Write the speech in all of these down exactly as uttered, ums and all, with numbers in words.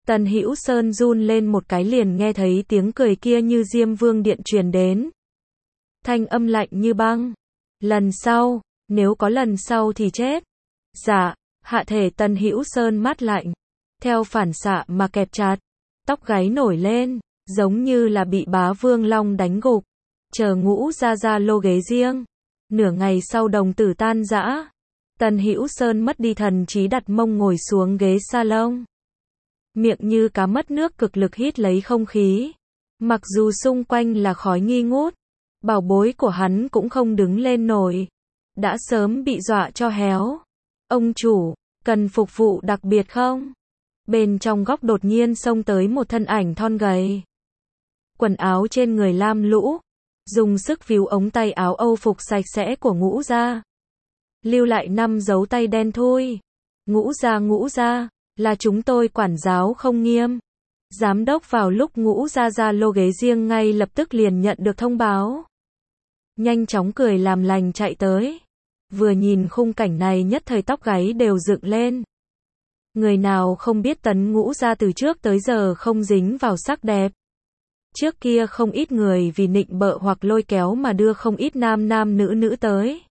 Tần Hữu Sơn run lên một cái liền nghe thấy tiếng cười kia như Diêm Vương điện truyền đến. Thanh âm lạnh như băng. Lần sau, nếu có lần sau thì chết. Dạ, hạ thể Tần Hữu Sơn mát lạnh. Theo phản xạ mà kẹp chặt. Tóc gáy nổi lên, giống như là bị bá vương long đánh gục. Chờ Ngũ Gia Gia lô ghế riêng. Nửa ngày sau đồng tử tan rã. Tần Hữu Sơn mất đi thần trí đặt mông ngồi xuống ghế salon. Miệng như cá mất nước cực lực hít lấy không khí. Mặc dù xung quanh là khói nghi ngút, bảo bối của hắn cũng không đứng lên nổi. Đã sớm bị dọa cho héo. Ông chủ, cần phục vụ đặc biệt không? Bên trong góc đột nhiên xông tới một thân ảnh thon gầy. Quần áo trên người lam lũ, dùng sức víu ống tay áo Âu phục sạch sẽ của Ngũ Gia. Lưu lại năm dấu tay đen thui. Ngũ Gia Ngũ Gia, là chúng tôi quản giáo không nghiêm. Giám đốc vào lúc Ngũ Gia Gia lô ghế riêng ngay lập tức liền nhận được thông báo. Nhanh chóng cười làm lành chạy tới. Vừa nhìn khung cảnh này nhất thời tóc gáy đều dựng lên. Người nào không biết Tấn Ngũ Gia từ trước tới giờ không dính vào sắc đẹp. Trước kia không ít người vì nịnh bợ hoặc lôi kéo mà đưa không ít nam nam nữ nữ tới.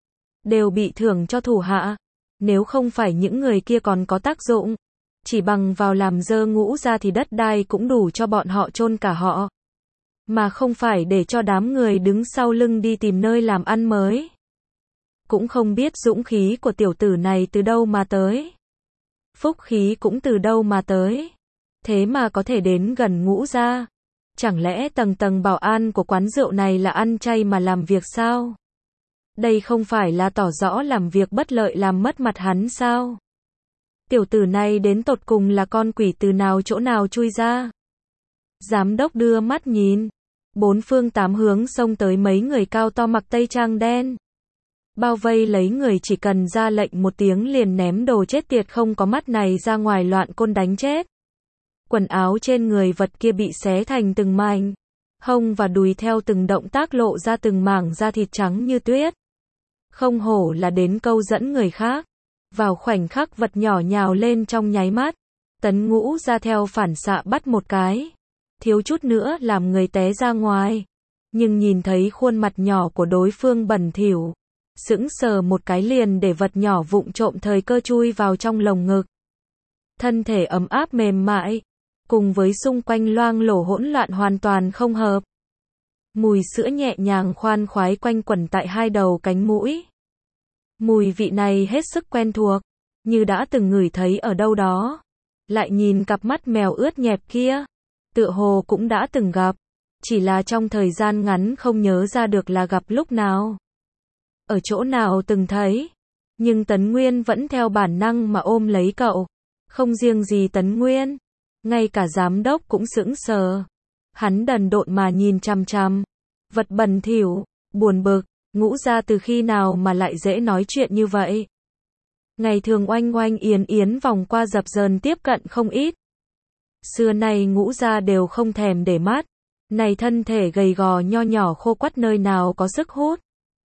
Đều bị thưởng cho thủ hạ. Nếu không phải những người kia còn có tác dụng, chỉ bằng vào làm dơ Ngũ Gia thì đất đai cũng đủ cho bọn họ chôn cả họ. Mà không phải để cho đám người đứng sau lưng đi tìm nơi làm ăn mới. Cũng không biết dũng khí của tiểu tử này từ đâu mà tới. Phúc khí cũng từ đâu mà tới. Thế mà có thể đến gần Ngũ Gia. Chẳng lẽ tầng tầng bảo an của quán rượu này là ăn chay mà làm việc sao? Đây không phải là tỏ rõ làm việc bất lợi làm mất mặt hắn sao? Tiểu tử này đến tột cùng là con quỷ từ nào chỗ nào chui ra? Giám đốc đưa mắt nhìn. Bốn phương tám hướng xông tới mấy người cao to mặc tây trang đen. Bao vây lấy người chỉ cần ra lệnh một tiếng liền ném đồ chết tiệt không có mắt này ra ngoài loạn côn đánh chết. Quần áo trên người vật kia bị xé thành từng mảnh. Hông và đùi theo từng động tác lộ ra từng mảng da thịt trắng như tuyết. Không hổ là đến câu dẫn người khác. Vào khoảnh khắc vật nhỏ nhào lên trong nháy mắt. Tấn Ngũ ra theo phản xạ bắt một cái. Thiếu chút nữa làm người té ra ngoài. Nhưng nhìn thấy khuôn mặt nhỏ của đối phương bẩn thỉu. Sững sờ một cái liền để vật nhỏ vụng trộm thời cơ chui vào trong lồng ngực. Thân thể ấm áp mềm mại. Cùng với xung quanh loang lổ hỗn loạn hoàn toàn không hợp. Mùi sữa nhẹ nhàng khoan khoái quanh quẩn tại hai đầu cánh mũi. Mùi vị này hết sức quen thuộc, như đã từng ngửi thấy ở đâu đó. Lại nhìn cặp mắt mèo ướt nhẹp kia, tựa hồ cũng đã từng gặp, chỉ là trong thời gian ngắn không nhớ ra được là gặp lúc nào. Ở chỗ nào từng thấy, nhưng Tấn Nguyên vẫn theo bản năng mà ôm lấy cậu. Không riêng gì Tấn Nguyên, ngay cả giám đốc cũng sững sờ. Hắn đần độn mà nhìn chằm chằm. Vật bẩn thỉu, buồn bực, Ngũ Gia từ khi nào mà lại dễ nói chuyện như vậy. Ngày thường oanh oanh yến yến vòng qua dập dờn tiếp cận không ít. Xưa nay Ngũ Gia đều không thèm để mắt. Này thân thể gầy gò nho nhỏ khô quắt nơi nào có sức hút.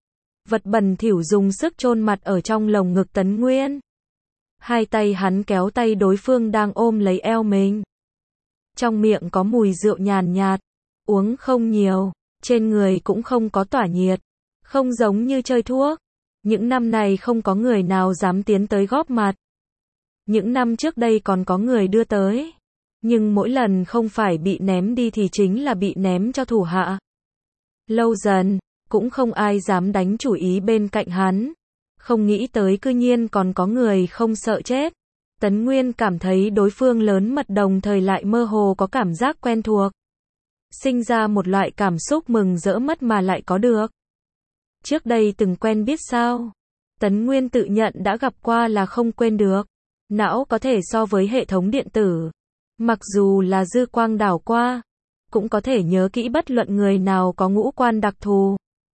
Vật bẩn thỉu dùng sức chôn mặt ở trong lồng ngực Tấn Nguyên. Hai tay hắn kéo tay đối phương đang ôm lấy eo mình. Trong miệng có mùi rượu nhàn nhạt, uống không nhiều, trên người cũng không có tỏa nhiệt, không giống như chơi thuốc. Những năm này không có người nào dám tiến tới góp mặt. Những năm trước đây còn có người đưa tới, nhưng mỗi lần không phải bị ném đi thì chính là bị ném cho thủ hạ. Lâu dần, cũng không ai dám đánh chủ ý bên cạnh hắn. Không nghĩ tới cư nhiên còn có người không sợ chết. Tấn Nguyên cảm thấy đối phương lớn mật đồng thời lại mơ hồ có cảm giác quen thuộc. Sinh ra một loại cảm xúc mừng rỡ mất mà lại có được. Trước đây từng quen biết sao? Tấn Nguyên tự nhận đã gặp qua là không quên được. Não có thể so với hệ thống điện tử. Mặc dù là dư quang đảo qua, cũng có thể nhớ kỹ bất luận người nào có ngũ quan đặc thù.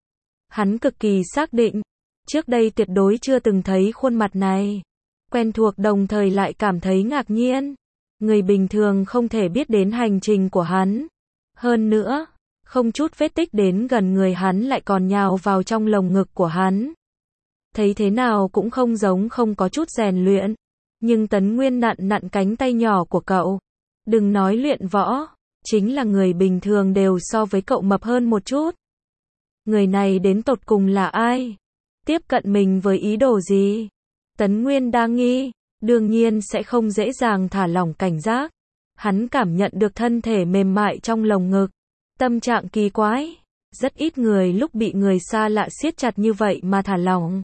Hắn cực kỳ xác định, trước đây tuyệt đối chưa từng thấy khuôn mặt này. Quen thuộc đồng thời lại cảm thấy ngạc nhiên. Người bình thường không thể biết đến hành trình của hắn. Hơn nữa, không chút vết tích đến gần người hắn lại còn nhào vào trong lồng ngực của hắn. Thấy thế nào cũng không giống không có chút rèn luyện. Nhưng Tấn Nguyên nặn nặn cánh tay nhỏ của cậu. Đừng nói luyện võ, chính là người bình thường đều so với cậu mập hơn một chút. Người này đến tột cùng là ai? Tiếp cận mình với ý đồ gì? Tấn Nguyên đa nghi, đương nhiên sẽ không dễ dàng thả lỏng cảnh giác. Hắn cảm nhận được thân thể mềm mại trong lồng ngực. Tâm trạng kỳ quái. Rất ít người lúc bị người xa lạ siết chặt như vậy mà thả lỏng.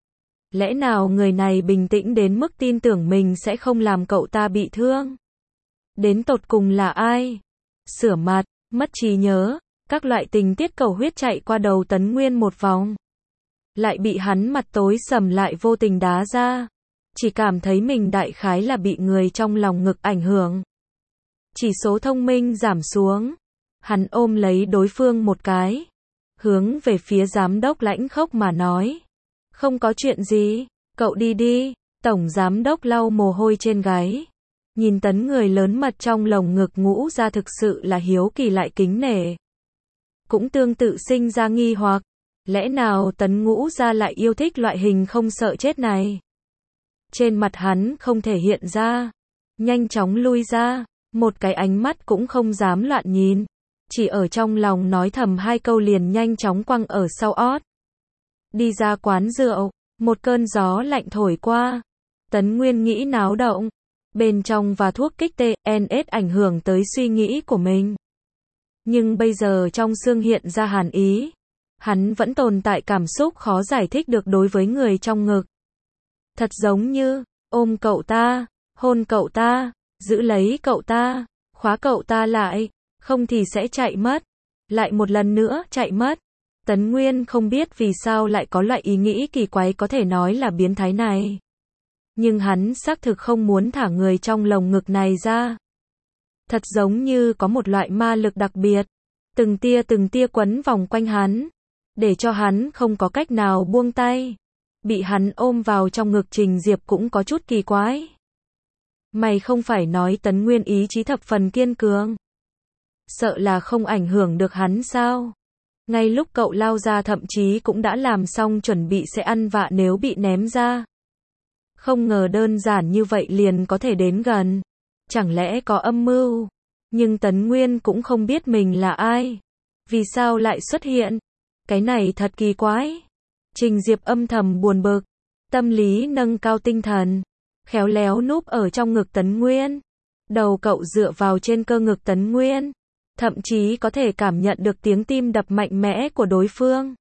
Lẽ nào người này bình tĩnh đến mức tin tưởng mình sẽ không làm cậu ta bị thương? Đến tột cùng là ai? Sửa mặt, mất trí nhớ, các loại tình tiết cầu huyết chạy qua đầu Tấn Nguyên một vòng. Lại bị hắn mặt tối sầm lại vô tình đá ra. Chỉ cảm thấy mình đại khái là bị người trong lòng ngực ảnh hưởng. Chỉ số thông minh giảm xuống. Hắn ôm lấy đối phương một cái. Hướng về phía giám đốc lãnh khốc mà nói. Không có chuyện gì, cậu đi đi. Tổng giám đốc lau mồ hôi trên gáy. Nhìn Tấn người lớn mật trong lồng ngực Ngũ Gia thực sự là hiếu kỳ lại kính nể. Cũng tương tự sinh ra nghi hoặc. Lẽ nào Tấn Ngũ Gia lại yêu thích loại hình không sợ chết này? Trên mặt hắn không thể hiện ra. Nhanh chóng lui ra. Một cái ánh mắt cũng không dám loạn nhìn. Chỉ ở trong lòng nói thầm hai câu liền nhanh chóng quăng ở sau ót. Đi ra quán rượu. Một cơn gió lạnh thổi qua. Tấn Nguyên nghĩ náo động. Bên trong và thuốc kích tê en ét ảnh hưởng tới suy nghĩ của mình. Nhưng bây giờ trong xương hiện ra hàn ý. Hắn vẫn tồn tại cảm xúc khó giải thích được đối với người trong ngực. Thật giống như, ôm cậu ta, hôn cậu ta, giữ lấy cậu ta, khóa cậu ta lại, không thì sẽ chạy mất. Lại một lần nữa chạy mất. Tấn Nguyên không biết vì sao lại có loại ý nghĩ kỳ quái có thể nói là biến thái này. Nhưng hắn xác thực không muốn thả người trong lồng ngực này ra. Thật giống như có một loại ma lực đặc biệt. Từng tia từng tia quấn vòng quanh hắn. Để cho hắn không có cách nào buông tay. Bị hắn ôm vào trong ngực Trình Diệp cũng có chút kỳ quái. Mày không phải nói Tấn Nguyên ý chí thập phần kiên cường. Sợ là không ảnh hưởng được hắn sao? Ngay lúc cậu lao ra thậm chí cũng đã làm xong chuẩn bị sẽ ăn vạ nếu bị ném ra. Không ngờ đơn giản như vậy liền có thể đến gần. Chẳng lẽ có âm mưu? Nhưng Tấn Nguyên cũng không biết mình là ai. Vì sao lại xuất hiện? Cái này thật kỳ quái. Trình Diệp âm thầm buồn bực. Tâm lý nâng cao tinh thần. Khéo léo núp ở trong ngực Tấn Nguyên. Đầu cậu dựa vào trên cơ ngực Tấn Nguyên. Thậm chí có thể cảm nhận được tiếng tim đập mạnh mẽ của đối phương.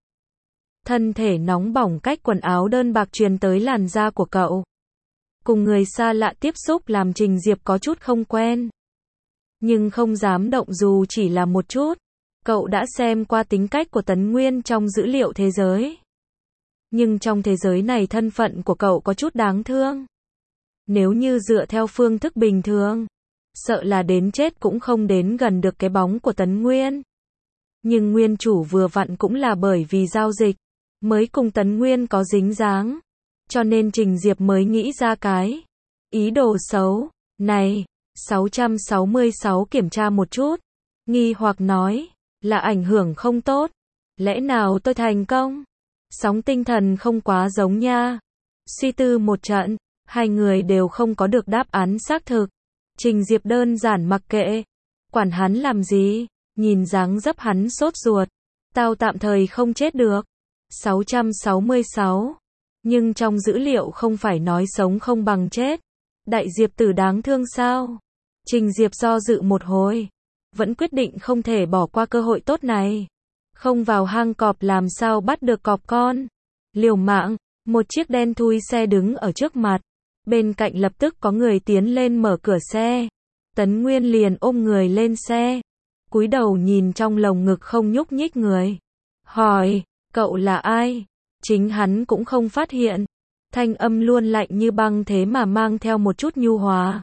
Thân thể nóng bỏng cách quần áo đơn bạc truyền tới làn da của cậu. Cùng người xa lạ tiếp xúc làm Trình Diệp có chút không quen. Nhưng không dám động dù chỉ là một chút. Cậu đã xem qua tính cách của Tấn Nguyên trong dữ liệu thế giới. Nhưng trong thế giới này thân phận của cậu có chút đáng thương. Nếu như dựa theo phương thức bình thường, sợ là đến chết cũng không đến gần được cái bóng của Tấn Nguyên. Nhưng nguyên chủ vừa vặn cũng là bởi vì giao dịch, mới cùng Tấn Nguyên có dính dáng. Cho nên Trình Diệp mới nghĩ ra cái ý đồ xấu. Này, sáu trăm sáu mươi sáu kiểm tra một chút. Nghi hoặc nói, là ảnh hưởng không tốt. Lẽ nào tôi thành công? Sóng tinh thần không quá giống nha. Suy tư một trận, hai người đều không có được đáp án xác thực. Trình Diệp đơn giản mặc kệ. Quản hắn làm gì? Nhìn dáng dấp hắn sốt ruột. Tao tạm thời không chết được. sáu trăm sáu mươi sáu. Nhưng trong dữ liệu không phải nói sống không bằng chết. Đại Diệp tử đáng thương sao? Trình Diệp do dự một hồi. Vẫn quyết định không thể bỏ qua cơ hội tốt này. Không vào hang cọp làm sao bắt được cọp con. Liều mạng, một chiếc đen thui xe đứng ở trước mặt. Bên cạnh lập tức có người tiến lên mở cửa xe. Tấn Nguyên liền ôm người lên xe. Cúi đầu nhìn trong lồng ngực không nhúc nhích người. Hỏi, cậu là ai? Chính hắn cũng không phát hiện. Thanh âm luôn lạnh như băng thế mà mang theo một chút nhu hòa.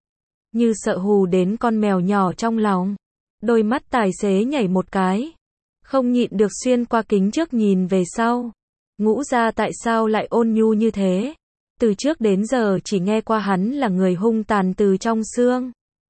Như sợ hù đến con mèo nhỏ trong lòng. Đôi mắt tài xế nhảy một cái. Không nhịn được xuyên qua kính trước nhìn về sau. Ngũ Gia tại sao lại ôn nhu như thế? Từ trước đến giờ chỉ nghe qua hắn là người hung tàn từ trong xương.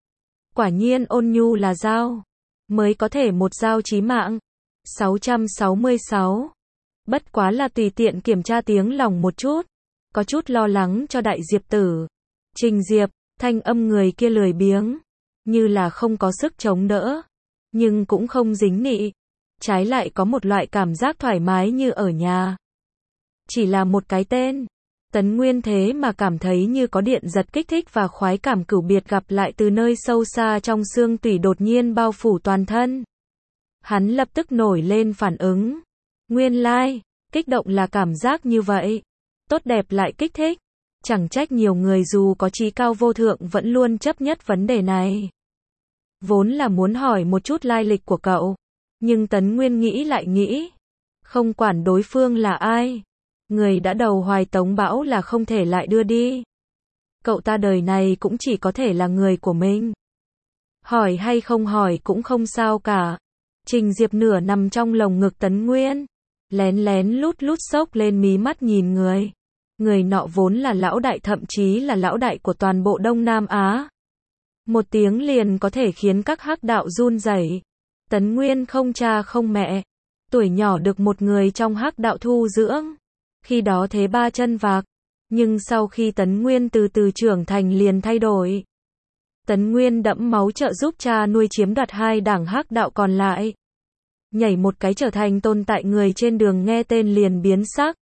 Quả nhiên ôn nhu là dao. Mới có thể một dao chí mạng. sáu trăm sáu mươi sáu. Bất quá là tùy tiện kiểm tra tiếng lòng một chút. Có chút lo lắng cho Đại Diệp tử. Trình Diệp, thanh âm người kia lười biếng. như là không có sức chống đỡ, nhưng cũng không dính nị. Trái lại có một loại cảm giác thoải mái như ở nhà. Chỉ là một cái tên, Tấn Nguyên thế mà cảm thấy như có điện giật kích thích và khoái cảm cửu biệt gặp lại từ nơi sâu xa trong xương tủy đột nhiên bao phủ toàn thân. Hắn lập tức nổi lên phản ứng. Nguyên lai, kích động là cảm giác như vậy. Tốt đẹp lại kích thích. Chẳng trách nhiều người dù có trí cao vô thượng vẫn luôn chấp nhất vấn đề này. Vốn là muốn hỏi một chút lai lịch của cậu. Nhưng Tấn Nguyên nghĩ lại nghĩ. Không quản đối phương là ai. Người đã đầu hoài Tống Bão là không thể lại đưa đi. Cậu ta đời này cũng chỉ có thể là người của mình. Hỏi hay không hỏi cũng không sao cả. Trình Diệp nửa nằm trong lồng ngực Tấn Nguyên. Lén lén lút lút xốc lên mí mắt nhìn người. Người nọ vốn là lão đại, thậm chí là lão đại của toàn bộ Đông Nam Á. Một tiếng liền có thể khiến các hắc đạo run rẩy. Tấn Nguyên không cha không mẹ. Tuổi nhỏ được một người trong hắc đạo thu dưỡng. Khi đó thế ba chân vạc. Nhưng sau khi Tấn Nguyên từ từ trưởng thành liền thay đổi. Tấn Nguyên đẫm máu trợ giúp cha nuôi chiếm đoạt hai đảng hắc đạo còn lại. Nhảy một cái trở thành tồn tại người trên đường nghe tên liền biến sắc.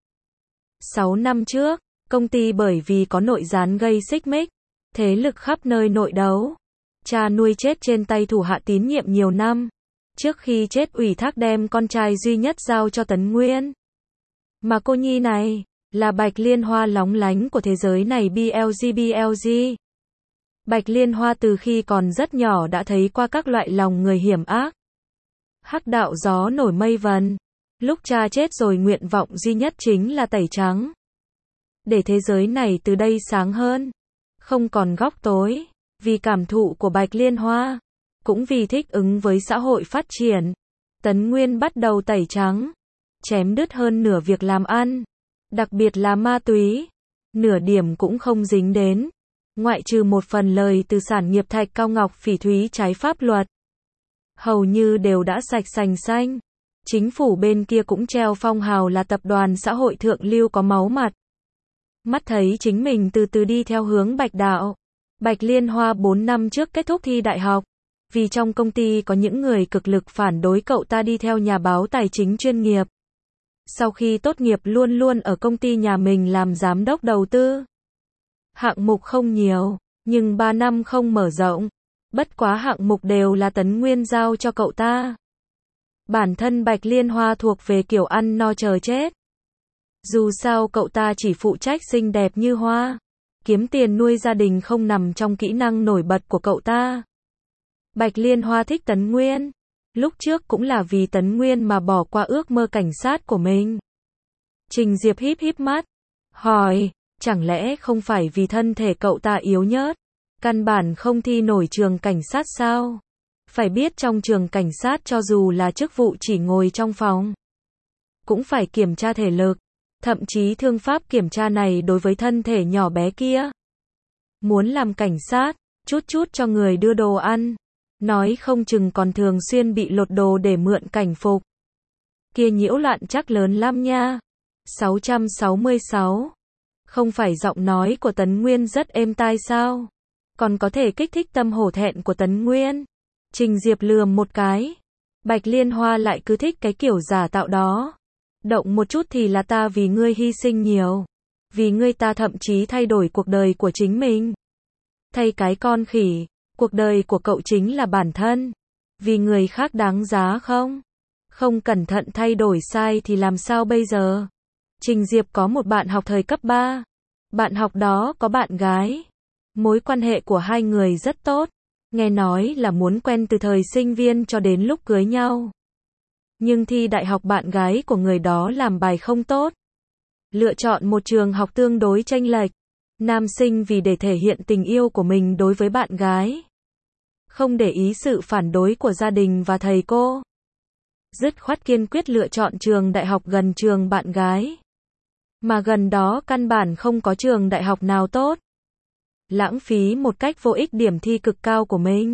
Sáu năm trước, công ty bởi vì có nội gián gây xích mích, thế lực khắp nơi nội đấu. Cha nuôi chết trên tay thủ hạ tín nhiệm nhiều năm. Trước khi chết ủy thác đem con trai duy nhất giao cho Tấn Nguyên. Mà cô nhi này, là Bạch Liên Hoa lóng lánh của thế giới này bê lờ giê bê lờ giê. Bạch Liên Hoa từ khi còn rất nhỏ đã thấy qua các loại lòng người hiểm ác. Hắc đạo gió nổi mây vần. Lúc cha chết rồi nguyện vọng duy nhất chính là tẩy trắng. Để thế giới này từ đây sáng hơn. Không còn góc tối. Vì cảm thụ của Bạch Liên Hoa. Cũng vì thích ứng với xã hội phát triển. Tấn Nguyên bắt đầu tẩy trắng. Chém đứt hơn nửa việc làm ăn. Đặc biệt là ma túy. Nửa điểm cũng không dính đến. Ngoại trừ một phần lời từ sản nghiệp thạch cao ngọc phỉ thúy trái pháp luật. Hầu như đều đã sạch sành xanh. Chính phủ bên kia cũng treo phong hào là tập đoàn xã hội thượng lưu có máu mặt. Mắt thấy chính mình từ từ đi theo hướng bạch đạo. Bạch Liên Hoa bốn năm trước kết thúc thi đại học. Vì trong công ty có những người cực lực phản đối cậu ta đi theo nhà báo tài chính chuyên nghiệp. Sau khi tốt nghiệp luôn luôn ở công ty nhà mình làm giám đốc đầu tư. Hạng mục không nhiều, nhưng ba năm không mở rộng. Bất quá hạng mục đều là Tấn Nguyên giao cho cậu ta. Bản thân Bạch Liên Hoa thuộc về kiểu ăn no chờ chết. Dù sao cậu ta chỉ phụ trách xinh đẹp như hoa. Kiếm tiền nuôi gia đình không nằm trong kỹ năng nổi bật của cậu ta. Bạch Liên Hoa thích Tấn Nguyên. Lúc trước cũng là vì Tấn Nguyên mà bỏ qua ước mơ cảnh sát của mình. Trình Diệp híp híp mắt. Hỏi, chẳng lẽ không phải vì thân thể cậu ta yếu nhớt? Căn bản không thi nổi trường cảnh sát sao? Phải biết trong trường cảnh sát cho dù là chức vụ chỉ ngồi trong phòng. Cũng phải kiểm tra thể lực. Thậm chí thương pháp kiểm tra này đối với thân thể nhỏ bé kia. Muốn làm cảnh sát, chút chút cho người đưa đồ ăn. Nói không chừng còn thường xuyên bị lột đồ để mượn cảnh phục. Kia nhiễu loạn chắc lớn lắm nha. sáu trăm sáu mươi sáu. Không phải giọng nói của Tấn Nguyên rất êm tai sao? Còn có thể kích thích tâm hổ thẹn của Tấn Nguyên. Trình Diệp lườm một cái. Bạch Liên Hoa lại cứ thích cái kiểu giả tạo đó. Động một chút thì là ta vì ngươi hy sinh nhiều. Vì ngươi ta thậm chí thay đổi cuộc đời của chính mình. Thay cái con khỉ. Cuộc đời của cậu chính là bản thân. Vì người khác đáng giá không? Không cẩn thận thay đổi sai thì làm sao bây giờ? Trình Diệp có một bạn học thời cấp ba. Bạn học đó có bạn gái. Mối quan hệ của hai người rất tốt. Nghe nói là muốn quen từ thời sinh viên cho đến lúc cưới nhau. Nhưng thi đại học bạn gái của người đó làm bài không tốt. Lựa chọn một trường học tương đối chênh lệch. Nam sinh vì để thể hiện tình yêu của mình đối với bạn gái. Không để ý sự phản đối của gia đình và thầy cô. Dứt khoát kiên quyết lựa chọn trường đại học gần trường bạn gái. Mà gần đó căn bản không có trường đại học nào tốt. Lãng phí một cách vô ích điểm thi cực cao của mình.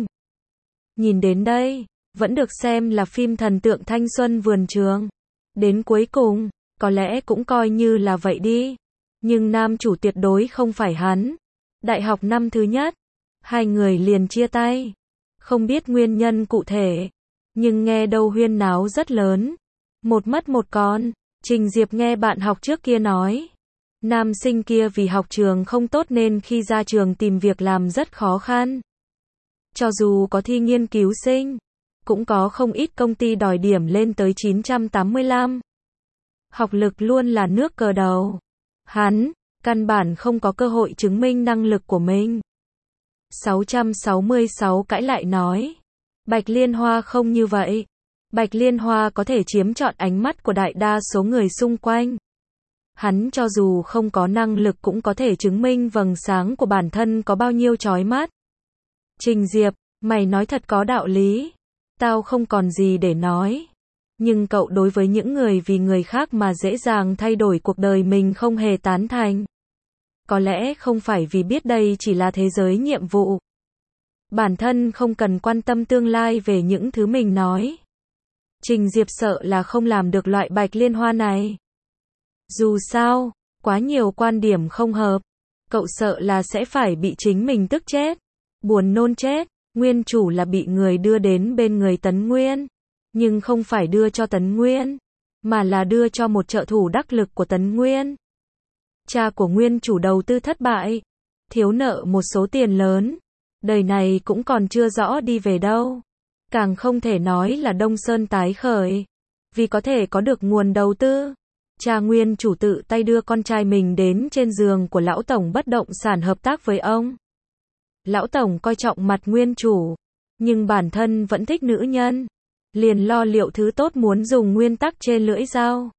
Nhìn đến đây, vẫn được xem là phim thần tượng thanh xuân vườn trường. Đến cuối cùng, có lẽ cũng coi như là vậy đi. Nhưng nam chủ tuyệt đối không phải hắn. Đại học năm thứ nhất, hai người liền chia tay. Không biết nguyên nhân cụ thể, nhưng nghe đâu huyên náo rất lớn. Một mất một con, Trình Diệp nghe bạn học trước kia nói. Nam sinh kia vì học trường không tốt nên khi ra trường tìm việc làm rất khó khăn. Cho dù có thi nghiên cứu sinh, cũng có không ít công ty đòi điểm lên tới chín trăm tám mươi lăm. Học lực luôn là nước cờ đầu. Hắn, căn bản không có cơ hội chứng minh năng lực của mình. sáu trăm sáu mươi sáu cãi lại nói. Bạch Liên Hoa không như vậy. Bạch Liên Hoa có thể chiếm trọn ánh mắt của đại đa số người xung quanh. Hắn cho dù không có năng lực cũng có thể chứng minh vầng sáng của bản thân có bao nhiêu chói mắt. Trình Diệp, mày nói thật có đạo lý. Tao không còn gì để nói. Nhưng cậu đối với những người vì người khác mà dễ dàng thay đổi cuộc đời mình không hề tán thành. Có lẽ không phải vì biết đây chỉ là thế giới nhiệm vụ. Bản thân không cần quan tâm tương lai về những thứ mình nói. Trình Diệp sợ là không làm được loại Bạch Liên Hoa này. Dù sao, quá nhiều quan điểm không hợp. Cậu sợ là sẽ phải bị chính mình tức chết. Buồn nôn chết. Nguyên chủ là bị người đưa đến bên người Tấn Nguyên. Nhưng không phải đưa cho Tấn Nguyên, mà là đưa cho một trợ thủ đắc lực của Tấn Nguyên. Cha của nguyên chủ đầu tư thất bại, thiếu nợ một số tiền lớn. Đời này cũng còn chưa rõ đi về đâu. Càng không thể nói là Đông Sơn tái khởi. Vì có thể có được nguồn đầu tư. Cha nguyên chủ tự tay đưa con trai mình đến trên giường của lão tổng bất động sản hợp tác với ông. Lão tổng coi trọng mặt nguyên chủ, nhưng bản thân vẫn thích nữ nhân. Liền lo liệu thứ tốt muốn dùng nguyên tắc trên lưỡi dao.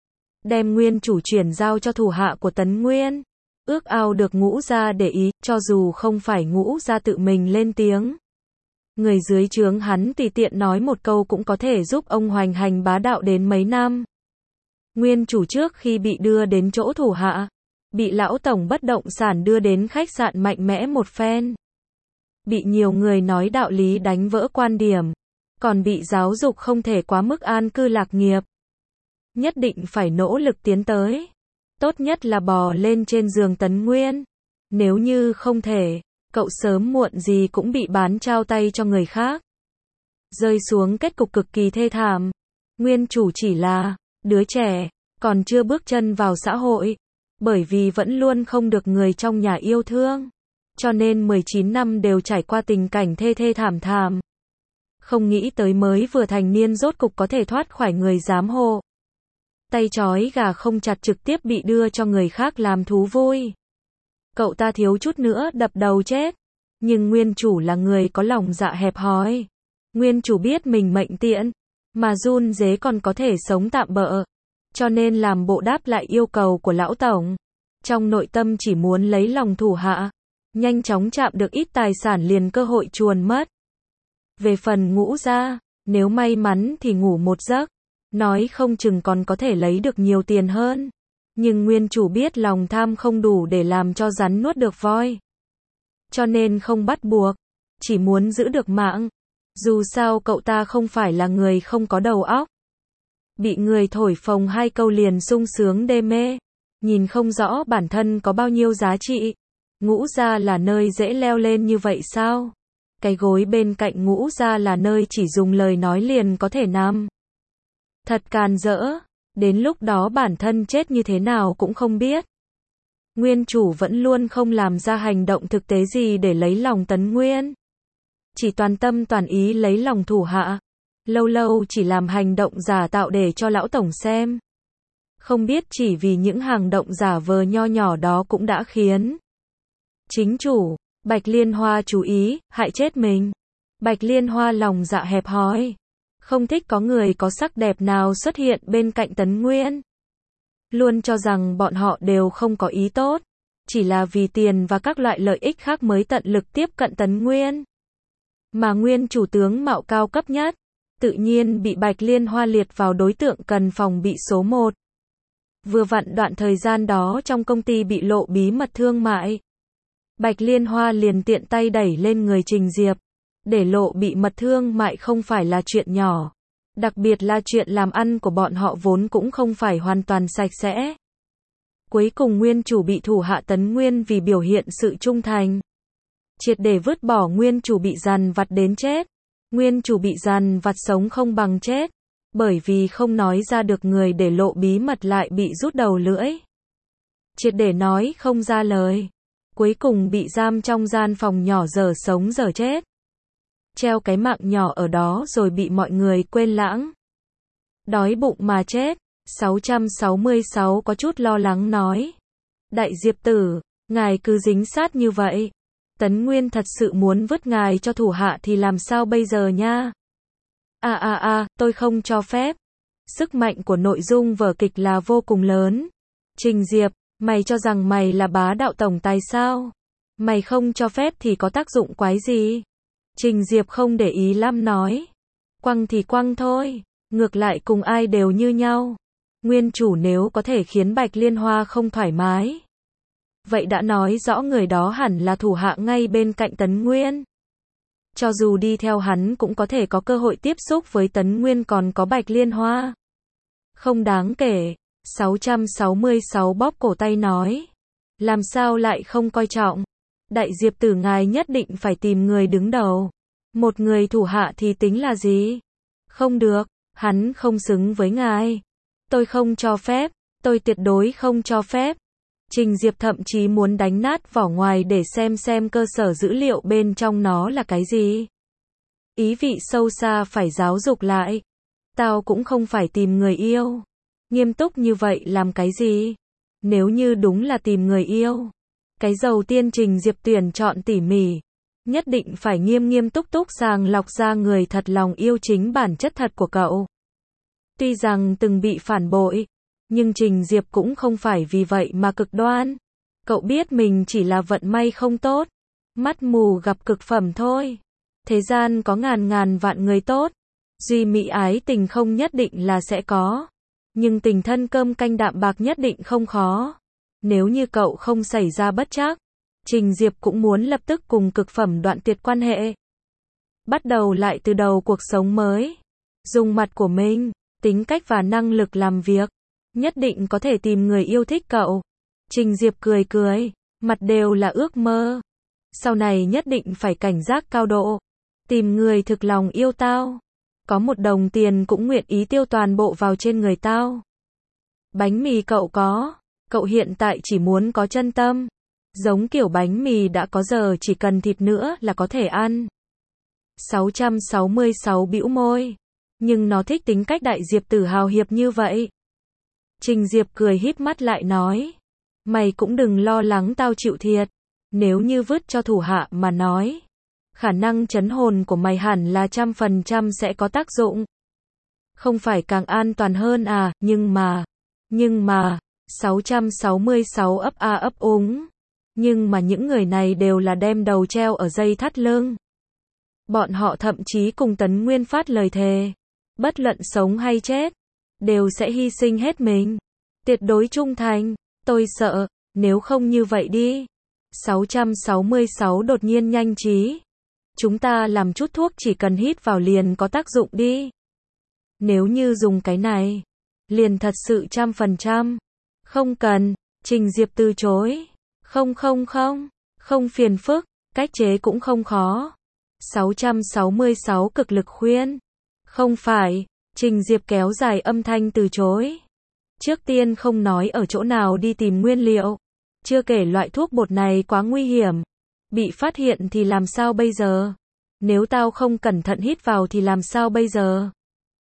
Đem nguyên chủ chuyển giao cho thủ hạ của Tấn Nguyên. Ước ao được Ngũ gia để ý, cho dù không phải Ngũ gia tự mình lên tiếng. Người dưới trướng hắn tùy tiện nói một câu cũng có thể giúp ông hoành hành bá đạo đến mấy năm. Nguyên chủ trước khi bị đưa đến chỗ thủ hạ, bị lão tổng bất động sản đưa đến khách sạn mạnh mẽ một phen. Bị nhiều người nói đạo lý đánh vỡ quan điểm. Còn bị giáo dục không thể quá mức an cư lạc nghiệp. Nhất định phải nỗ lực tiến tới. Tốt nhất là bò lên trên giường Tấn Nguyên. Nếu như không thể, cậu sớm muộn gì cũng bị bán trao tay cho người khác. Rơi xuống kết cục cực kỳ thê thảm. Nguyên chủ chỉ là đứa trẻ, còn chưa bước chân vào xã hội. Bởi vì vẫn luôn không được người trong nhà yêu thương. Cho nên mười chín năm đều trải qua tình cảnh thê thê thảm thảm. Không nghĩ tới mới vừa thành niên rốt cục có thể thoát khỏi người giám hộ. Tay trói gà không chặt trực tiếp bị đưa cho người khác làm thú vui. Cậu ta thiếu chút nữa đập đầu chết. Nhưng nguyên chủ là người có lòng dạ hẹp hòi. Nguyên chủ biết mình mệnh tiện, mà run rế còn có thể sống tạm bợ. Cho nên làm bộ đáp lại yêu cầu của lão tổng. Trong nội tâm chỉ muốn lấy lòng thủ hạ. Nhanh chóng chạm được ít tài sản liền cơ hội chuồn mất. Về phần Ngũ gia, nếu may mắn thì ngủ một giấc, nói không chừng còn có thể lấy được nhiều tiền hơn. Nhưng nguyên chủ biết lòng tham không đủ để làm cho rắn nuốt được voi. Cho nên không bắt buộc, chỉ muốn giữ được mạng. Dù sao cậu ta không phải là người không có đầu óc. Bị người thổi phồng hai câu liền sung sướng đê mê, nhìn không rõ bản thân có bao nhiêu giá trị. Ngũ gia là nơi dễ leo lên như vậy sao? Cái gối bên cạnh Ngũ gia là nơi chỉ dùng lời nói liền có thể nằm. Thật càn rỡ, đến lúc đó bản thân chết như thế nào cũng không biết. Nguyên chủ vẫn luôn không làm ra hành động thực tế gì để lấy lòng Tấn Nguyên. Chỉ toàn tâm toàn ý lấy lòng thủ hạ. Lâu lâu chỉ làm hành động giả tạo để cho lão tổng xem. Không biết chỉ vì những hành động giả vờ nho nhỏ đó cũng đã khiến chính chủ, Bạch Liên Hoa chú ý, hại chết mình. Bạch Liên Hoa lòng dạ hẹp hòi. Không thích có người có sắc đẹp nào xuất hiện bên cạnh Tấn Nguyên. Luôn cho rằng bọn họ đều không có ý tốt. Chỉ là vì tiền và các loại lợi ích khác mới tận lực tiếp cận Tấn Nguyên. Mà nguyên chủ tướng mạo cao cấp nhất, tự nhiên bị Bạch Liên Hoa liệt vào đối tượng cần phòng bị số một. Vừa vặn đoạn thời gian đó trong công ty bị lộ bí mật thương mại. Bạch Liên Hoa liền tiện tay đẩy lên người Trình Diệp. Để lộ bị mật thương mại không phải là chuyện nhỏ. Đặc biệt là chuyện làm ăn của bọn họ vốn cũng không phải hoàn toàn sạch sẽ. Cuối cùng nguyên chủ bị thủ hạ Tấn Nguyên vì biểu hiện sự trung thành. triệt để vứt bỏ nguyên chủ bị dằn vặt đến chết. Nguyên chủ bị dằn vặt sống không bằng chết, bởi vì không nói ra được người để lộ bí mật lại bị rút đầu lưỡi. Triệt để nói không ra lời. Cuối cùng bị giam trong gian phòng nhỏ dở sống dở chết. Treo cái mạng nhỏ ở đó rồi bị mọi người quên lãng. Đói bụng mà chết. sáu trăm sáu mươi sáu có chút lo lắng nói. Đại Diệp tử, ngài cứ dính sát như vậy. Tấn Nguyên thật sự muốn vứt ngài cho thủ hạ thì làm sao bây giờ nha? À à à, tôi không cho phép. Sức mạnh của nội dung vở kịch là vô cùng lớn. Trình Diệp, mày cho rằng mày là bá đạo tổng tài sao? Mày không cho phép thì có tác dụng quái gì? Trình Diệp không để ý lắm nói. Quăng thì quăng thôi, ngược lại cùng ai đều như nhau. Nguyên chủ nếu có thể khiến Bạch Liên Hoa không thoải mái, vậy đã nói rõ người đó hẳn là thủ hạ ngay bên cạnh Tấn Nguyên. Cho dù đi theo hắn cũng có thể có cơ hội tiếp xúc với Tấn Nguyên còn có Bạch Liên Hoa. Không đáng kể. sáu trăm sáu mươi sáu bóp cổ tay nói. Làm sao lại không coi trọng? Đại Diệp tử ngài nhất định phải tìm người đứng đầu. Một người thủ hạ thì tính là gì? Không được, hắn không xứng với ngài. Tôi không cho phép, tôi tuyệt đối không cho phép. Trình Diệp thậm chí muốn đánh nát vỏ ngoài để xem xem cơ sở dữ liệu bên trong nó là cái gì. Ý vị sâu xa phải giáo dục lại. Tao cũng không phải tìm người yêu. Nghiêm túc như vậy làm cái gì? Nếu như đúng là tìm người yêu, cái đầu tiên Trình Diệp tuyển chọn tỉ mỉ, nhất định phải nghiêm nghiêm túc túc sàng lọc ra người thật lòng yêu chính bản chất thật của cậu. Tuy rằng từng bị phản bội, nhưng Trình Diệp cũng không phải vì vậy mà cực đoan. Cậu biết mình chỉ là vận may không tốt, mắt mù gặp cực phẩm thôi. Thế gian có ngàn ngàn vạn người tốt, duy mỹ ái tình không nhất định là sẽ có. Nhưng tình thân cơm canh đạm bạc nhất định không khó. Nếu như cậu không xảy ra bất trắc, Trình Diệp cũng muốn lập tức cùng cực phẩm đoạn tuyệt quan hệ. Bắt đầu lại từ đầu cuộc sống mới. Dùng mặt của mình, tính cách và năng lực làm việc, nhất định có thể tìm người yêu thích cậu. Trình Diệp cười cười, mặt đều là ước mơ. Sau này nhất định phải cảnh giác cao độ. Tìm người thực lòng yêu tao. Có một đồng tiền cũng nguyện ý tiêu toàn bộ vào trên người tao. Bánh mì cậu có, cậu hiện tại chỉ muốn có chân tâm. Giống kiểu bánh mì đã có giờ chỉ cần thịt nữa là có thể ăn. sáu trăm sáu mươi sáu bĩu môi. Nhưng nó thích tính cách Đại Diệp tử hào hiệp như vậy. Trình Diệp cười híp mắt lại nói. Mày cũng đừng lo lắng tao chịu thiệt. Nếu như vứt cho thủ hạ mà nói, khả năng trấn hồn của mày hẳn là trăm phần trăm sẽ có tác dụng. Không phải càng an toàn hơn à, nhưng mà, nhưng mà, sáu trăm sáu mươi sáu ấp a ấp úng. Nhưng mà những người này đều là đem đầu treo ở dây thắt lưng. Bọn họ thậm chí cùng Tấn Nguyên phát lời thề. Bất luận sống hay chết, đều sẽ hy sinh hết mình. Tuyệt đối trung thành, tôi sợ, nếu không như vậy đi. sáu trăm sáu mươi sáu đột nhiên nhanh trí. Chúng ta làm chút thuốc chỉ cần hít vào liền có tác dụng đi. Nếu như dùng cái này, liền thật sự trăm phần trăm. Không cần, Trình Diệp từ chối. Không không không, không phiền phức, cách chế cũng không khó. sáu trăm sáu mươi sáu cực lực khuyên. Không phải, Trình Diệp kéo dài âm thanh từ chối. Trước tiên không nói ở chỗ nào đi tìm nguyên liệu. Chưa kể loại thuốc bột này quá nguy hiểm. Bị phát hiện thì làm sao bây giờ? Nếu tao không cẩn thận hít vào thì làm sao bây giờ?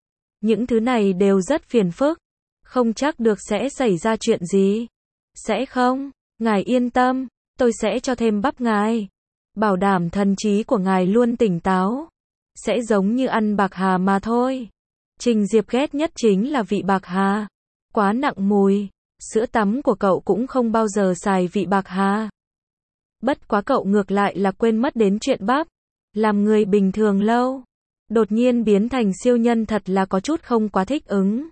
Những thứ này đều rất phiền phức. Không chắc được sẽ xảy ra chuyện gì. Sẽ không, ngài yên tâm, tôi sẽ cho thêm bắp ngài. Bảo đảm thần trí của ngài luôn tỉnh táo. Sẽ giống như ăn bạc hà mà thôi. Trình Diệp ghét nhất chính là vị bạc hà. Quá nặng mùi. Sữa tắm của cậu cũng không bao giờ xài vị bạc hà. Bất quá cậu ngược lại là quên mất đến chuyện bắp. Làm người bình thường lâu, đột nhiên biến thành siêu nhân thật là có chút không quá thích ứng.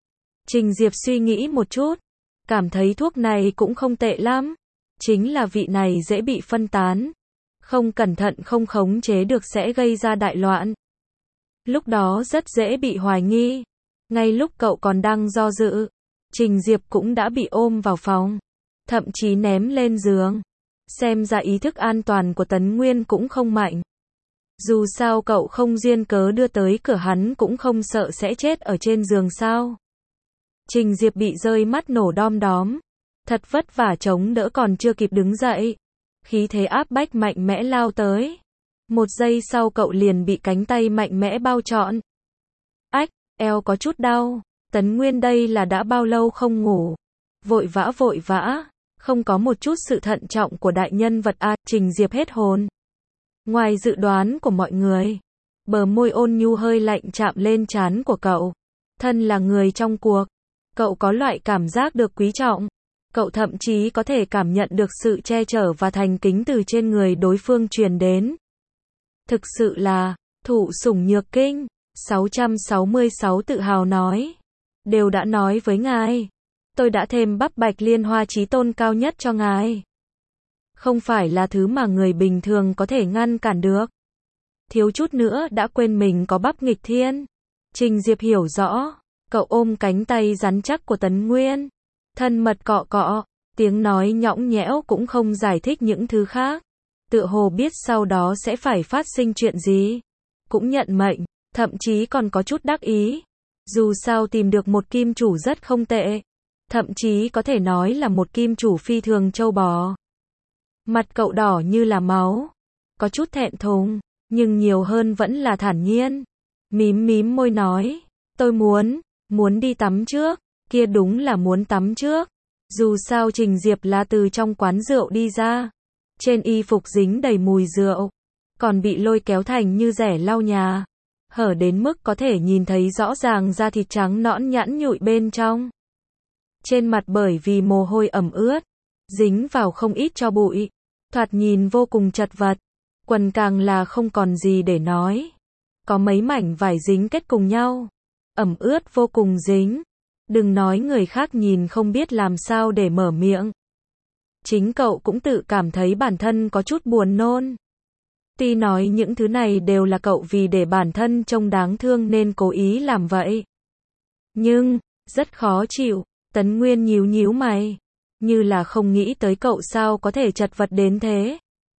Trình Diệp suy nghĩ một chút, cảm thấy thuốc này cũng không tệ lắm. Chính là vị này dễ bị phân tán. Không cẩn thận không khống chế được sẽ gây ra đại loạn. Lúc đó rất dễ bị hoài nghi. Ngay lúc cậu còn đang do dự, Trình Diệp cũng đã bị ôm vào phòng. Thậm chí ném lên giường. Xem ra ý thức an toàn của Tấn Nguyên cũng không mạnh. Dù sao cậu không duyên cớ đưa tới cửa hắn cũng không sợ sẽ chết ở trên giường sao. Trình Diệp bị rơi mắt nổ đom đóm. Thật vất vả chống đỡ còn chưa kịp đứng dậy. Khí thế áp bách mạnh mẽ lao tới. Một giây sau cậu liền bị cánh tay mạnh mẽ bao trọn. Ách, eo có chút đau. Tấn Nguyên đây là đã bao lâu không ngủ. Vội vã vội vã. Không có một chút sự thận trọng của đại nhân vật a. Trình Diệp hết hồn. Ngoài dự đoán của mọi người. Bờ môi ôn nhu hơi lạnh chạm lên trán của cậu. Thân là người trong cuộc. Cậu có loại cảm giác được quý trọng. Cậu thậm chí có thể cảm nhận được sự che chở và thành kính từ trên người đối phương truyền đến. Thực sự là, thụ sủng nhược kinh. sáu trăm sáu mươi sáu tự hào nói. Đều đã nói với ngài. Tôi đã thêm bắp bạch liên hoa chí tôn cao nhất cho ngài. Không phải là thứ mà người bình thường có thể ngăn cản được. Thiếu chút nữa đã quên mình có bắp nghịch thiên. Trình Diệp hiểu rõ. Cậu ôm cánh tay rắn chắc của Tấn Nguyên. Thân mật cọ cọ. Tiếng nói nhõng nhẽo cũng không giải thích những thứ khác. Tựa hồ biết sau đó sẽ phải phát sinh chuyện gì. Cũng nhận mệnh. Thậm chí còn có chút đắc ý. Dù sao tìm được một kim chủ rất không tệ. Thậm chí có thể nói là một kim chủ phi thường châu bò. Mặt cậu đỏ như là máu. Có chút thẹn thùng. Nhưng nhiều hơn vẫn là thản nhiên. Mím mím môi nói. Tôi muốn, muốn đi tắm trước. Kia đúng là muốn tắm trước. Dù sao Trình Diệp là từ trong quán rượu đi ra. Trên y phục dính đầy mùi rượu. Còn bị lôi kéo thành như rẻ lau nhà. Hở đến mức có thể nhìn thấy rõ ràng da thịt trắng nõn nhẵn nhụi bên trong. Trên mặt bởi vì mồ hôi ẩm ướt. Dính vào không ít tro bụi. Thoạt nhìn vô cùng chật vật. Quần càng là không còn gì để nói. Có mấy mảnh vải dính kết cùng nhau. Ẩm ướt vô cùng dính. Đừng nói người khác nhìn không biết làm sao để mở miệng. Chính cậu cũng tự cảm thấy bản thân có chút buồn nôn. Tuy nói những thứ này đều là cậu vì để bản thân trông đáng thương nên cố ý làm vậy. Nhưng, rất khó chịu. Tấn Nguyên nhíu nhíu mày. Như là không nghĩ tới cậu sao có thể chật vật đến thế.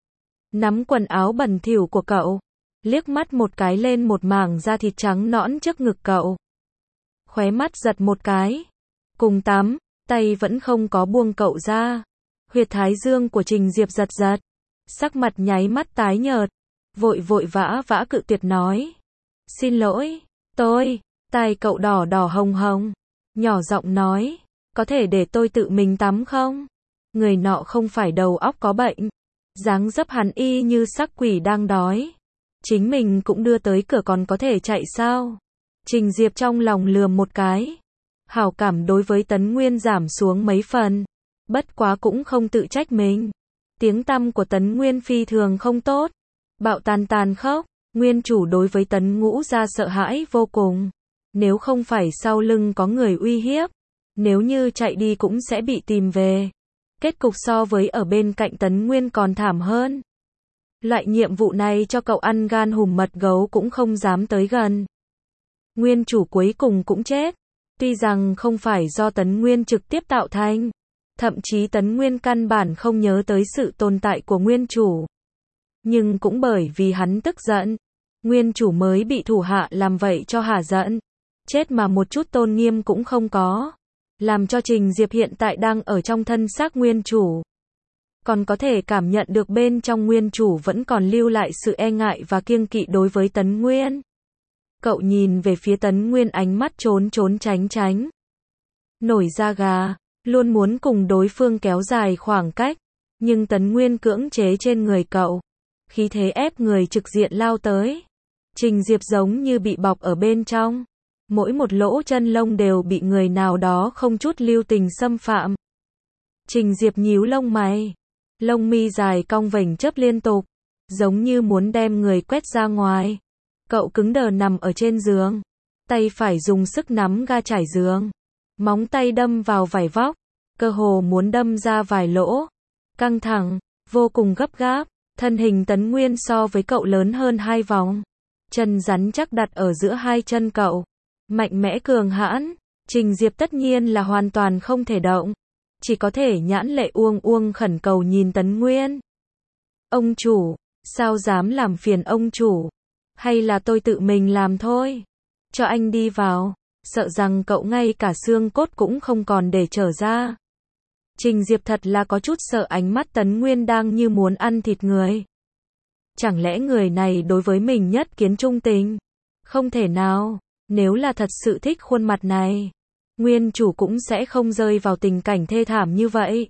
Nắm quần áo bẩn thỉu của cậu. Liếc mắt một cái lên một mảng da thịt trắng nõn trước ngực cậu. Khóe mắt giật một cái. Cùng tắm, tay vẫn không có buông cậu ra. Huyệt thái dương của Trình Diệp giật giật. Sắc mặt nháy mắt tái nhợt. Vội vội vã vã cự tuyệt nói. Xin lỗi, tôi. Tai cậu đỏ đỏ hồng hồng. Nhỏ giọng nói. Có thể để tôi tự mình tắm không? Người nọ không phải đầu óc có bệnh. Dáng dấp hắn y như sắc quỷ đang đói. Chính mình cũng đưa tới cửa còn có thể chạy sao? Trình Diệp trong lòng lườm một cái. Hảo cảm đối với Tấn Nguyên giảm xuống mấy phần. Bất quá cũng không tự trách mình. Tiếng tăm của Tấn Nguyên phi thường không tốt. Bạo tàn tàn khóc. Nguyên chủ đối với Tấn Ngũ ra sợ hãi vô cùng. Nếu không phải sau lưng có người uy hiếp. Nếu như chạy đi cũng sẽ bị tìm về. Kết cục so với ở bên cạnh Tấn Nguyên còn thảm hơn. Loại nhiệm vụ này cho cậu ăn gan hùm mật gấu cũng không dám tới gần. Nguyên chủ cuối cùng cũng chết. Tuy rằng không phải do Tấn Nguyên trực tiếp tạo thành. Thậm chí Tấn Nguyên căn bản không nhớ tới sự tồn tại của nguyên chủ. Nhưng cũng bởi vì hắn tức giận. Nguyên chủ mới bị thủ hạ làm vậy cho hả giận. Chết mà một chút tôn nghiêm cũng không có. Làm cho Trình Diệp hiện tại đang ở trong thân xác nguyên chủ. Còn có thể cảm nhận được bên trong nguyên chủ vẫn còn lưu lại sự e ngại và kiêng kỵ đối với Tấn Nguyên. Cậu nhìn về phía Tấn Nguyên ánh mắt trốn trốn tránh tránh. Nổi da gà, luôn muốn cùng đối phương kéo dài khoảng cách. Nhưng Tấn Nguyên cưỡng chế trên người cậu. Khí thế ép người trực diện lao tới. Trình Diệp giống như bị bọc ở bên trong. Mỗi một lỗ chân lông đều bị người nào đó không chút lưu tình xâm phạm. Trình Diệp nhíu lông mày. Lông mi dài cong vểnh chớp liên tục. Giống như muốn đem người quét ra ngoài. Cậu cứng đờ nằm ở trên giường. Tay phải dùng sức nắm ga trải giường. Móng tay đâm vào vải vóc. Cơ hồ muốn đâm ra vài lỗ. Căng thẳng, vô cùng gấp gáp. Thân hình Tấn Nguyên so với cậu lớn hơn hai vòng. Chân rắn chắc đặt ở giữa hai chân cậu. Mạnh mẽ cường hãn. Trình Diệp tất nhiên là hoàn toàn không thể động. chỉ có thể nhãn lệ uông uông khẩn cầu nhìn Tấn Nguyên. Ông chủ, sao dám làm phiền ông chủ? Hay là tôi tự mình làm thôi? Cho anh đi vào, sợ rằng cậu ngay cả xương cốt cũng không còn để trở ra. Trình Diệp thật là có chút sợ ánh mắt Tấn Nguyên đang như muốn ăn thịt người. Chẳng lẽ người này đối với mình nhất kiến trung tình? Không thể nào, nếu là thật sự thích khuôn mặt này, nguyên chủ cũng sẽ không rơi vào tình cảnh thê thảm như vậy.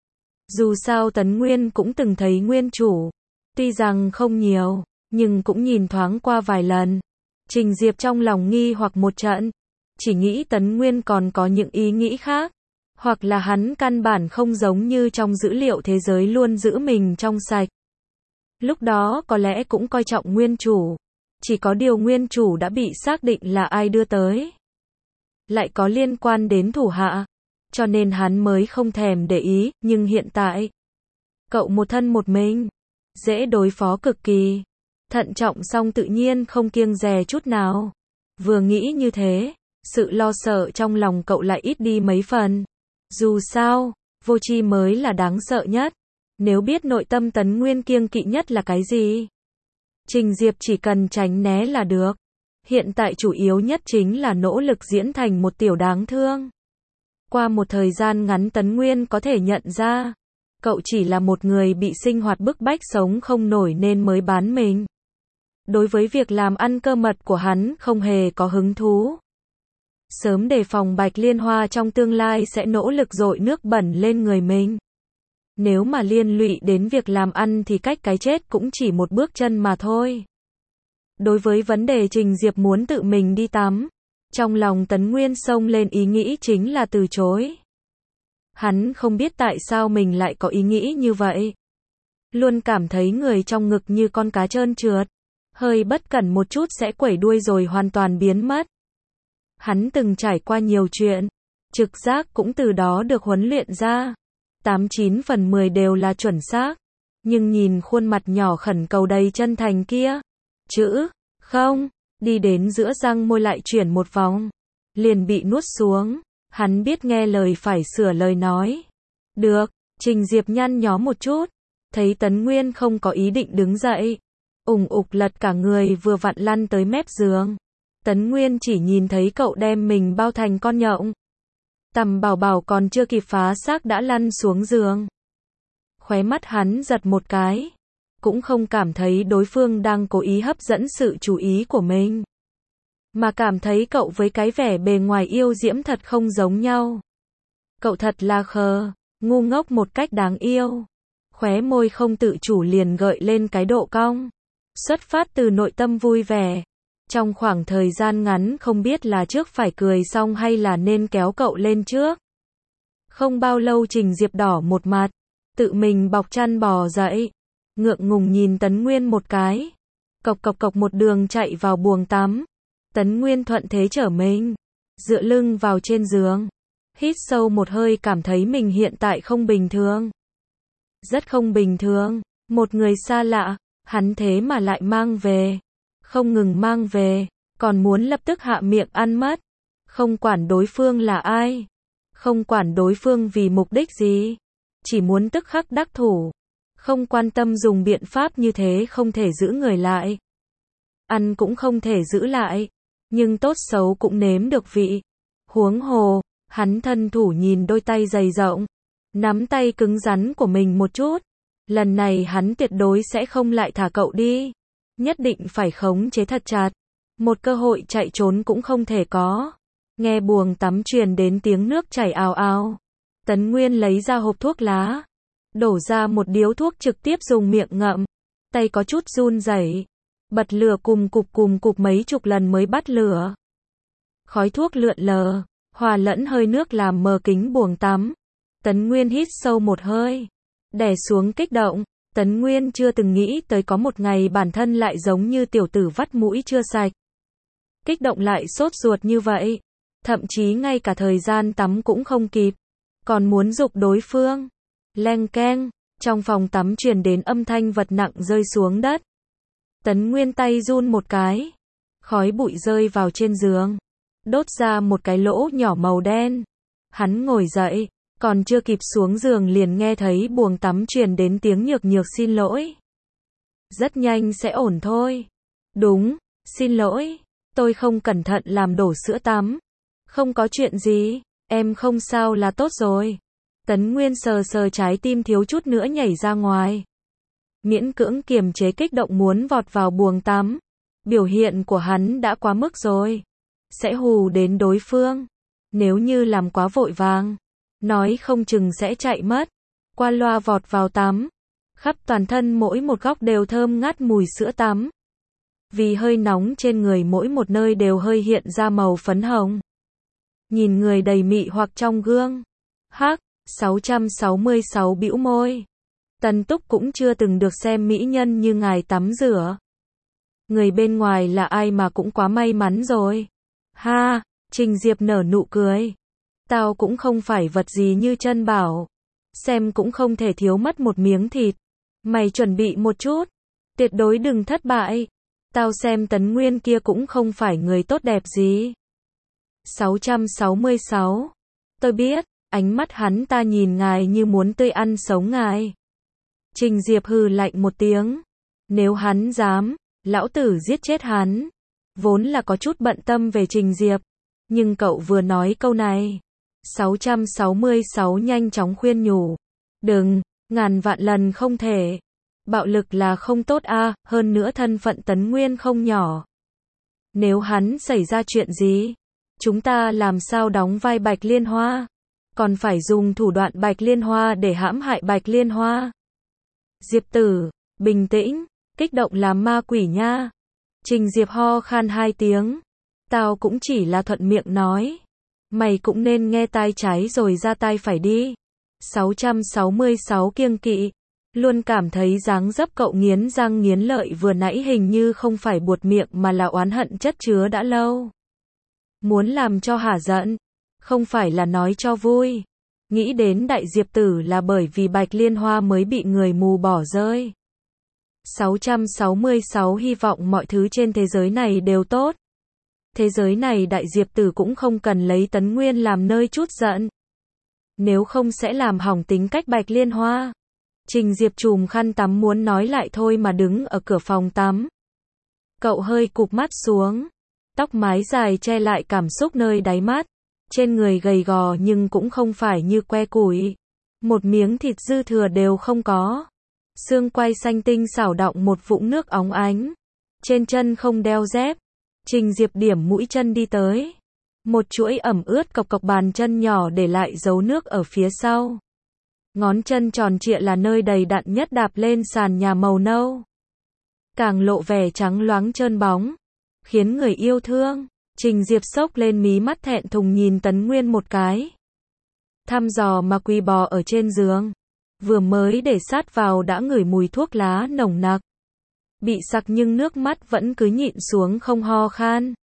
Dù sao Tấn Nguyên cũng từng thấy nguyên chủ, tuy rằng không nhiều, nhưng cũng nhìn thoáng qua vài lần. Trình Diệp trong lòng nghi hoặc một trận, chỉ nghĩ Tấn Nguyên còn có những ý nghĩ khác, hoặc là hắn căn bản không giống như trong dữ liệu thế giới luôn giữ mình trong sạch. Lúc đó có lẽ cũng coi trọng nguyên chủ, chỉ có điều nguyên chủ đã bị xác định là ai đưa tới, lại có liên quan đến thủ hạ, cho nên hắn mới không thèm để ý, nhưng hiện tại, cậu một thân một mình, dễ đối phó cực kỳ, thận trọng song tự nhiên không kiêng dè chút nào. Vừa nghĩ như thế, sự lo sợ trong lòng cậu lại ít đi mấy phần. Dù sao, vô tri mới là đáng sợ nhất. Nếu biết nội tâm Tấn Nguyên kiêng kỵ nhất là cái gì, Trình Diệp chỉ cần tránh né là được. Hiện tại chủ yếu nhất chính là nỗ lực diễn thành một tiểu đáng thương. Qua một thời gian ngắn Tấn Nguyên có thể nhận ra, cậu chỉ là một người bị sinh hoạt bức bách sống không nổi nên mới bán mình. Đối với việc làm ăn cơ mật của hắn không hề có hứng thú. Sớm đề phòng Bạch Liên Hoa trong tương lai sẽ nỗ lực dội nước bẩn lên người mình. Nếu mà liên lụy đến việc làm ăn thì cách cái chết cũng chỉ một bước chân mà thôi. Đối với vấn đề Trình Diệp muốn tự mình đi tắm, trong lòng Tấn Nguyên xông lên ý nghĩ chính là từ chối. Hắn không biết tại sao mình lại có ý nghĩ như vậy. Luôn cảm thấy người trong ngực như con cá trơn trượt, hơi bất cẩn một chút sẽ quẩy đuôi rồi hoàn toàn biến mất. Hắn từng trải qua nhiều chuyện, trực giác cũng từ đó được huấn luyện ra. Tám chín phần mười đều là chuẩn xác. Nhưng nhìn khuôn mặt nhỏ khẩn cầu đầy chân thành kia, chữ, không, đi đến giữa răng môi lại chuyển một vòng, liền bị nuốt xuống. Hắn biết nghe lời phải sửa lời nói. Được, Trình Diệp nhăn nhó một chút, thấy Tấn Nguyên không có ý định đứng dậy, ủng ục lật cả người vừa vặn lăn tới mép giường. Tấn Nguyên chỉ nhìn thấy cậu đem mình bao thành con nhộng. Tầm bảo bảo còn chưa kịp phá xác đã lăn xuống giường. Khóe mắt hắn giật một cái, cũng không cảm thấy đối phương đang cố ý hấp dẫn sự chú ý của mình, mà cảm thấy cậu với cái vẻ bề ngoài yêu diễm thật không giống nhau. Cậu thật là khờ, ngu ngốc một cách đáng yêu. Khóe môi không tự chủ liền gợi lên cái độ cong, xuất phát từ nội tâm vui vẻ. Trong khoảng thời gian ngắn không biết là trước phải cười xong hay là nên kéo cậu lên trước. Không bao lâu Trình Diệp đỏ một mặt, tự mình bọc chăn bò dậy, ngượng ngùng nhìn Tấn Nguyên một cái. Cộc cộc cộc một đường chạy vào buồng tắm. Tấn Nguyên thuận thế trở mình, dựa lưng vào trên giường, hít sâu một hơi cảm thấy mình hiện tại không bình thường. Rất không bình thường, một người xa lạ, hắn thế mà lại mang về. Không ngừng mang về, còn muốn lập tức hạ miệng ăn mất. Không quản đối phương là ai, không quản đối phương vì mục đích gì, chỉ muốn tức khắc đắc thủ. Không quan tâm dùng biện pháp như thế không thể giữ người lại. Ăn cũng không thể giữ lại, nhưng tốt xấu cũng nếm được vị. Huống hồ, hắn thân thủ nhìn đôi tay dày rộng, nắm tay cứng rắn của mình một chút. Lần này hắn tuyệt đối sẽ không lại thả cậu đi. Nhất định phải khống chế thật chặt. Một cơ hội chạy trốn cũng không thể có. Nghe buồng tắm truyền đến tiếng nước chảy ào ào. Tấn Nguyên lấy ra hộp thuốc lá, đổ ra một điếu thuốc trực tiếp dùng miệng ngậm. Tay có chút run rẩy, bật lửa cùm cụp cùm cụp mấy chục lần mới bắt lửa. Khói thuốc lượn lờ, hòa lẫn hơi nước làm mờ kính buồng tắm. Tấn Nguyên hít sâu một hơi, đè xuống kích động. Tấn Nguyên chưa từng nghĩ tới có một ngày bản thân lại giống như tiểu tử vắt mũi chưa sạch. Kích động lại sốt ruột như vậy. Thậm chí ngay cả thời gian tắm cũng không kịp. Còn muốn giục đối phương. Leng keng, trong phòng tắm truyền đến âm thanh vật nặng rơi xuống đất. Tấn Nguyên tay run một cái. Khói bụi rơi vào trên giường, đốt ra một cái lỗ nhỏ màu đen. Hắn ngồi dậy, Còn chưa kịp xuống giường liền nghe thấy buồng tắm truyền đến tiếng nhược nhược xin lỗi. Rất nhanh sẽ ổn thôi. Đúng, xin lỗi, tôi không cẩn thận làm đổ sữa tắm. Không có chuyện gì, em không sao là tốt rồi. Tấn Nguyên sờ sờ trái tim thiếu chút nữa nhảy ra ngoài. Miễn cưỡng kiềm chế kích động muốn vọt vào buồng tắm. Biểu hiện của hắn đã quá mức rồi. Sẽ hù đến đối phương. Nếu như làm quá vội vàng, nói không chừng sẽ chạy mất. Qua loa vọt vào tắm. Khắp toàn thân mỗi một góc đều thơm ngát mùi sữa tắm. Vì hơi nóng trên người mỗi một nơi đều hơi hiện ra màu phấn hồng. Nhìn người đầy mị hoặc trong gương. Hắc, sáu trăm sáu mươi sáu bĩu môi. Tần Túc cũng chưa từng được xem mỹ nhân như ngài tắm rửa. Người bên ngoài là ai mà cũng quá may mắn rồi. Ha, Trình Diệp nở nụ cười. Tao cũng không phải vật gì như chân bảo. Xem cũng không thể thiếu mất một miếng thịt. Mày chuẩn bị một chút. Tuyệt đối đừng thất bại. Tao xem Tấn Nguyên kia cũng không phải người tốt đẹp gì. sáu trăm sáu mươi sáu. Tôi biết, ánh mắt hắn ta nhìn ngài như muốn tươi ăn sống ngài. Trình Diệp hừ lạnh một tiếng. Nếu hắn dám, lão tử giết chết hắn. Vốn là có chút bận tâm về Trình Diệp. Nhưng cậu vừa nói câu này. sáu trăm sáu mươi sáu nhanh chóng khuyên nhủ. Đừng, ngàn vạn lần không thể. Bạo lực là không tốt a, à, hơn nữa thân phận Tấn Nguyên không nhỏ. Nếu hắn xảy ra chuyện gì, chúng ta làm sao đóng vai Bạch Liên Hoa? Còn phải dùng thủ đoạn Bạch Liên Hoa để hãm hại Bạch Liên Hoa. Diệp tử, bình tĩnh, kích động làm ma quỷ nha. Trình Diệp ho khan hai tiếng. Tao cũng chỉ là thuận miệng nói. Mày cũng nên nghe tai trái rồi ra tai phải đi. sáu trăm sáu mươi sáu kiêng kỵ. Luôn cảm thấy dáng dấp cậu nghiến răng nghiến lợi vừa nãy hình như không phải buột miệng mà là oán hận chất chứa đã lâu. Muốn làm cho hả giận, không phải là nói cho vui. Nghĩ đến đại diệp tử là bởi vì Bạch Liên Hoa mới bị người mù bỏ rơi. sáu trăm sáu mươi sáu hy vọng mọi thứ trên thế giới này đều tốt. Thế giới này đại diệp tử cũng không cần lấy Tấn Nguyên làm nơi trút giận. Nếu không sẽ làm hỏng tính cách Bạch Liên Hoa. Trình Diệp chùm khăn tắm muốn nói lại thôi mà đứng ở cửa phòng tắm. Cậu hơi cụp mắt xuống. Tóc mái dài che lại cảm xúc nơi đáy mắt. Trên người gầy gò nhưng cũng không phải như que củi. Một miếng thịt dư thừa đều không có. Xương quai xanh tinh xảo đọng một vũng nước óng ánh. Trên chân không đeo dép. Trình Diệp điểm mũi chân đi tới. Một chuỗi ẩm ướt cộc cộc bàn chân nhỏ để lại dấu nước ở phía sau. Ngón chân tròn trịa là nơi đầy đặn nhất đạp lên sàn nhà màu nâu. Càng lộ vẻ trắng loáng trơn bóng. Khiến người yêu thương. Trình Diệp xốc lên mí mắt thẹn thùng nhìn Tấn Nguyên một cái. Thăm dò mà quỳ bò ở trên giường. Vừa mới để sát vào đã ngửi mùi thuốc lá nồng nặc. Bị sặc nhưng nước mắt vẫn cứ nhịn xuống không ho khan.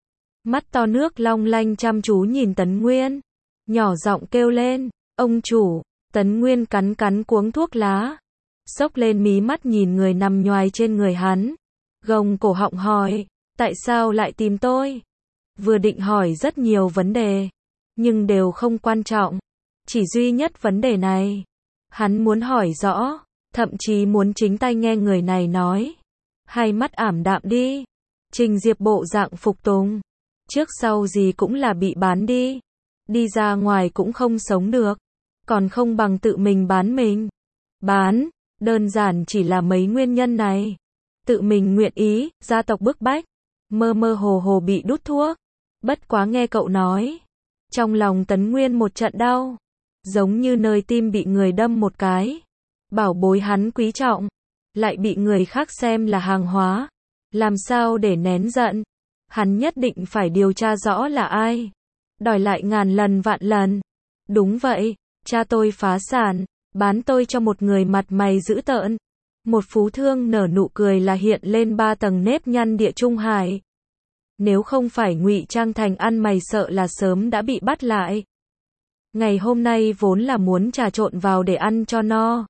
Mắt to nước long lanh chăm chú nhìn Tấn Nguyên. Nhỏ giọng kêu lên, ông chủ. Tấn Nguyên cắn cắn cuống thuốc lá. Xốc lên mí mắt nhìn người nằm nhoài trên người hắn. Gồng cổ họng hỏi, tại sao lại tìm tôi? Vừa định hỏi rất nhiều vấn đề. Nhưng đều không quan trọng. Chỉ duy nhất vấn đề này. Hắn muốn hỏi rõ. Thậm chí muốn chính tay nghe người này nói. Hai mắt ảm đạm đi. Trình Diệp bộ dạng phục tùng. Trước sau gì cũng là bị bán đi. Đi ra ngoài cũng không sống được. Còn không bằng tự mình bán mình. Bán, đơn giản chỉ là mấy nguyên nhân này. Tự mình nguyện ý, gia tộc bức bách. Mơ mơ hồ hồ bị đút thuốc. Bất quá nghe cậu nói. Trong lòng Tấn Nguyên một trận đau. Giống như nơi tim bị người đâm một cái. Bảo bối hắn quý trọng. Lại bị người khác xem là hàng hóa. Làm sao để nén giận. Hắn nhất định phải điều tra rõ là ai. Đòi lại ngàn lần vạn lần. Đúng vậy. Cha tôi phá sản, bán tôi cho một người mặt mày dữ tợn. Một phú thương nở nụ cười là hiện lên ba tầng nếp nhăn địa trung hải. Nếu không phải ngụy trang thành ăn mày sợ là sớm đã bị bắt lại. Ngày hôm nay vốn là muốn trà trộn vào để ăn cho no.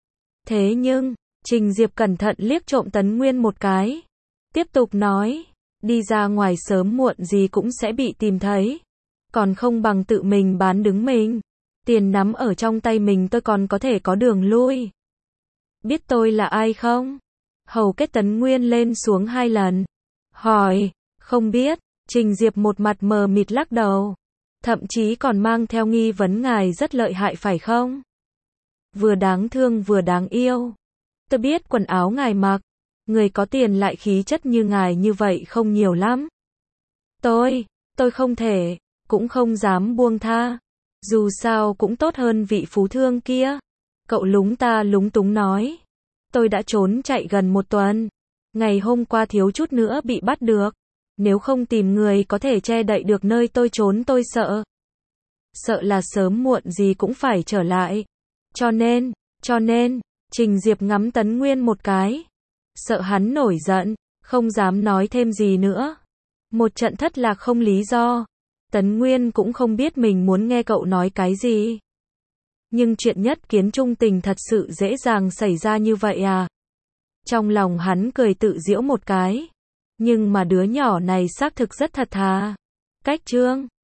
Thế nhưng, Trình Diệp cẩn thận liếc trộm Tấn Nguyên một cái. Tiếp tục nói, đi ra ngoài sớm muộn gì cũng sẽ bị tìm thấy. Còn không bằng tự mình bán đứng mình. Tiền nắm ở trong tay mình tôi còn có thể có đường lui. Biết tôi là ai không? Hầu kết Tấn Nguyên lên xuống hai lần. Hỏi, không biết. Trình Diệp một mặt mờ mịt lắc đầu. Thậm chí còn mang theo nghi vấn ngài rất lợi hại phải không? Vừa đáng thương vừa đáng yêu. Tôi biết quần áo ngài mặc. Người có tiền lại khí chất như ngài như vậy không nhiều lắm. Tôi, tôi không thể, cũng không dám buông tha. Dù sao cũng tốt hơn vị phú thương kia. Cậu lúng ta lúng túng nói. Tôi đã trốn chạy gần một tuần. Ngày hôm qua thiếu chút nữa bị bắt được. Nếu không tìm người có thể che đậy được nơi tôi trốn tôi sợ. Sợ là sớm muộn gì cũng phải trở lại. Cho nên, cho nên, Trình Diệp ngắm Tấn Nguyên một cái. Sợ hắn nổi giận, không dám nói thêm gì nữa. Một trận thất lạc không lý do. Tấn Nguyên cũng không biết mình muốn nghe cậu nói cái gì. Nhưng chuyện nhất kiến trung tình thật sự dễ dàng xảy ra như vậy à? Trong lòng hắn cười tự giễu một cái. Nhưng mà đứa nhỏ này xác thực rất thật thà. Cách chương